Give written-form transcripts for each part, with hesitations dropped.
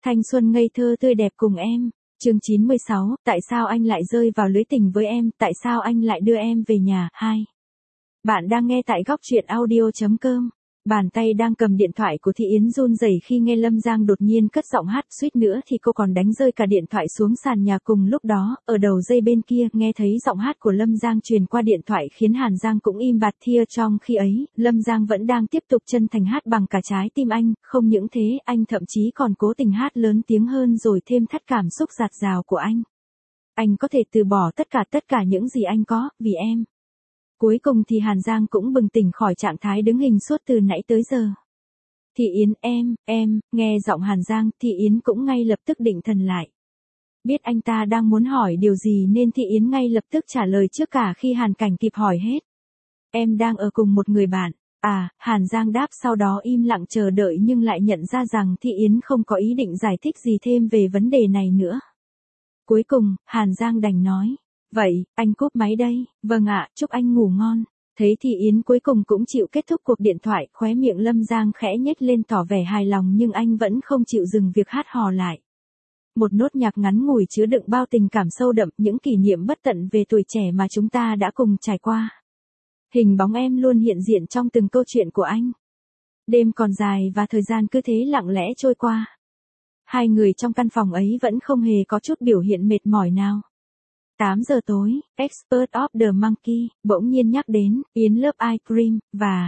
Thanh xuân ngây thơ tươi đẹp cùng em. Chương 96, tại sao anh lại rơi vào lưới tình với em, tại sao anh lại đưa em về nhà, 2. Bạn đang nghe tại góc truyện audio.com. Bàn tay đang cầm điện thoại của Thị Yến run rẩy khi nghe Lâm Giang đột nhiên cất giọng hát, suýt nữa thì cô còn đánh rơi cả điện thoại xuống sàn nhà. Cùng lúc đó, ở đầu dây bên kia nghe thấy giọng hát của Lâm Giang truyền qua điện thoại khiến Hàn Giang cũng im bặt. Trong khi ấy, Lâm Giang vẫn đang tiếp tục chân thành hát bằng cả trái tim anh, không những thế, anh thậm chí còn cố tình hát lớn tiếng hơn rồi thêm thắt cảm xúc dạt dào của anh. Anh có thể từ bỏ tất cả những gì anh có, vì em. Cuối cùng thì Hàn Giang cũng bừng tỉnh khỏi trạng thái đứng hình suốt từ nãy tới giờ. Thị Yến, em, nghe giọng Hàn Giang, Thị Yến cũng ngay lập tức định thần lại. Biết anh ta đang muốn hỏi điều gì nên Thị Yến ngay lập tức trả lời trước cả khi Hàn Cảnh kịp hỏi hết. Em đang ở cùng một người bạn. À, Hàn Giang đáp, sau đó im lặng chờ đợi nhưng lại nhận ra rằng Thị Yến không có ý định giải thích gì thêm về vấn đề này nữa. Cuối cùng, Hàn Giang đành nói. Vậy, anh cúp máy đây. Vâng ạ, chúc anh ngủ ngon. Thấy Thị Yến cuối cùng cũng chịu kết thúc cuộc điện thoại, khóe miệng Lâm Giang khẽ nhếch lên tỏ vẻ hài lòng nhưng anh vẫn không chịu dừng việc hát hò lại. Một nốt nhạc ngắn ngủi chứa đựng bao tình cảm sâu đậm, những kỷ niệm bất tận về tuổi trẻ mà chúng ta đã cùng trải qua. Hình bóng em luôn hiện diện trong từng câu chuyện của anh. Đêm còn dài và thời gian cứ thế lặng lẽ trôi qua. Hai người trong căn phòng ấy vẫn không hề có chút biểu hiện mệt mỏi nào. 8 giờ tối, Expert of the Monkey bỗng nhiên nhắc đến Yến Love Ice Cream và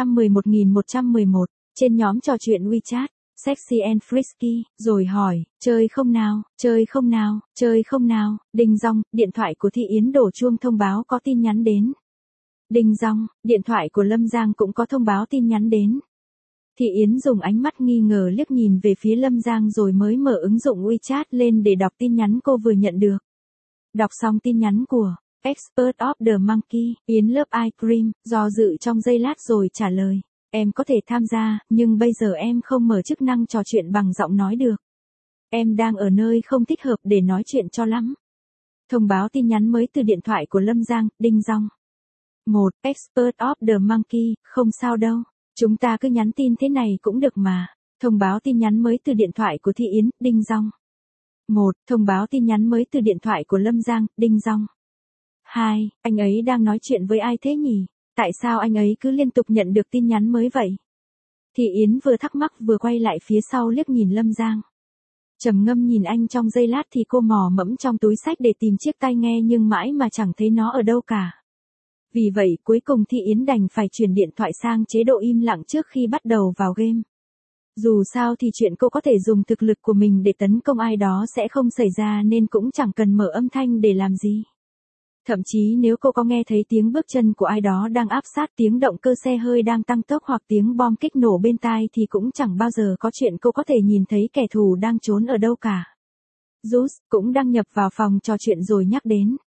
111.111 trên nhóm trò chuyện WeChat, Sexy and Frisky, rồi hỏi, chơi không nào, chơi không nào, chơi không nào. Đinh dong, điện thoại của Thị Yến đổ chuông thông báo có tin nhắn đến. Đinh dong, điện thoại của Lâm Giang cũng có thông báo tin nhắn đến. Thị Yến dùng ánh mắt nghi ngờ liếc nhìn về phía Lâm Giang rồi mới mở ứng dụng WeChat lên để đọc tin nhắn cô vừa nhận được. Đọc xong tin nhắn của Expert of the Monkey, Yến Love Ice Cream, do dự trong giây lát rồi trả lời. Em có thể tham gia, nhưng bây giờ em không mở chức năng trò chuyện bằng giọng nói được. Em đang ở nơi không thích hợp để nói chuyện cho lắm. Thông báo tin nhắn mới từ điện thoại của Lâm Giang, đinh dong. 1. Expert of the Monkey, không sao đâu. Chúng ta cứ nhắn tin thế này cũng được mà. Thông báo tin nhắn mới từ điện thoại của Thị Yến, đinh dong. 1. Thông báo tin nhắn mới từ điện thoại của Lâm Giang, đinh dong. 2. Anh ấy đang nói chuyện với ai thế nhỉ? Tại sao anh ấy cứ liên tục nhận được tin nhắn mới vậy? Thị Yến vừa thắc mắc vừa quay lại phía sau liếc nhìn Lâm Giang. Trầm ngâm nhìn anh trong giây lát thì cô mò mẫm trong túi xách để tìm chiếc tai nghe nhưng mãi mà chẳng thấy nó ở đâu cả. Vì vậy cuối cùng Thị Yến đành phải chuyển điện thoại sang chế độ im lặng trước khi bắt đầu vào game. Dù sao thì chuyện cô có thể dùng thực lực của mình để tấn công ai đó sẽ không xảy ra nên cũng chẳng cần mở âm thanh để làm gì. Thậm chí nếu cô có nghe thấy tiếng bước chân của ai đó đang áp sát, tiếng động cơ xe hơi đang tăng tốc hoặc tiếng bom kích nổ bên tai thì cũng chẳng bao giờ có chuyện cô có thể nhìn thấy kẻ thù đang trốn ở đâu cả. Zeus cũng đăng nhập vào phòng trò chuyện rồi nhắc đến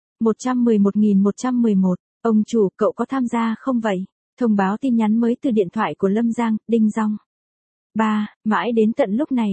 111.111. Ông chủ, cậu có tham gia không vậy? Thông báo tin nhắn mới từ điện thoại của Lâm Giang, đinh dong. 3. Mãi đến tận lúc này,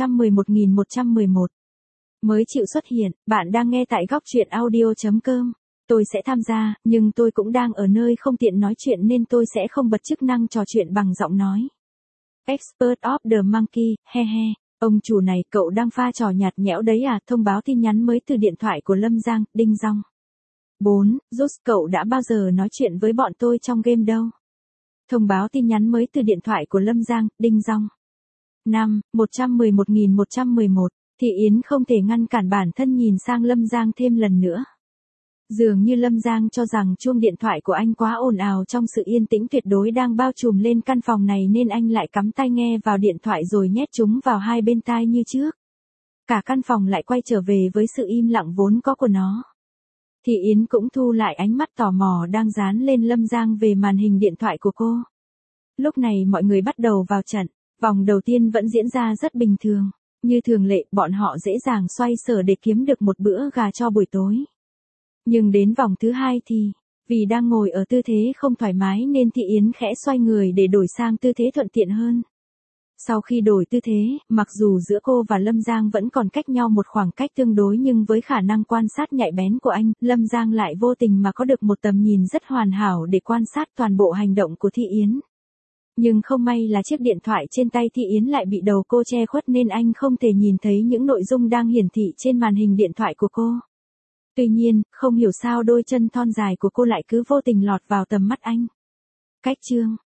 111.111 mới chịu xuất hiện. Bạn đang nghe tại góc truyện audio.com. Tôi sẽ tham gia, nhưng tôi cũng đang ở nơi không tiện nói chuyện nên tôi sẽ không bật chức năng trò chuyện bằng giọng nói. Expert of the Monkey, he he. Ông chủ này, cậu đang pha trò nhạt nhẽo đấy à? Thông báo tin nhắn mới từ điện thoại của Lâm Giang, đinh dong. 4. Rốt, cậu đã bao giờ nói chuyện với bọn tôi trong game đâu? Thông báo tin nhắn mới từ điện thoại của Lâm Giang, đinh dong. 5. 111.111. Thị Yến không thể ngăn cản bản thân nhìn sang Lâm Giang thêm lần nữa. Dường như Lâm Giang cho rằng chuông điện thoại của anh quá ồn ào trong sự yên tĩnh tuyệt đối đang bao trùm lên căn phòng này nên anh lại cắm tai nghe vào điện thoại rồi nhét chúng vào hai bên tai như trước. Cả căn phòng lại quay trở về với sự im lặng vốn có của nó. Thị Yến cũng thu lại ánh mắt tò mò đang dán lên Lâm Giang về màn hình điện thoại của cô. Lúc này mọi người bắt đầu vào trận, vòng đầu tiên vẫn diễn ra rất bình thường. Như thường lệ, bọn họ dễ dàng xoay sở để kiếm được một bữa gà cho buổi tối. Nhưng đến vòng thứ hai thì, vì đang ngồi ở tư thế không thoải mái nên Thị Yến khẽ xoay người để đổi sang tư thế thuận tiện hơn. Sau khi đổi tư thế, mặc dù giữa cô và Lâm Giang vẫn còn cách nhau một khoảng cách tương đối nhưng với khả năng quan sát nhạy bén của anh, Lâm Giang lại vô tình mà có được một tầm nhìn rất hoàn hảo để quan sát toàn bộ hành động của Thị Yến. Nhưng không may là chiếc điện thoại trên tay Thị Yến lại bị đầu cô che khuất nên anh không thể nhìn thấy những nội dung đang hiển thị trên màn hình điện thoại của cô. Tuy nhiên, không hiểu sao đôi chân thon dài của cô lại cứ vô tình lọt vào tầm mắt anh. Cách chương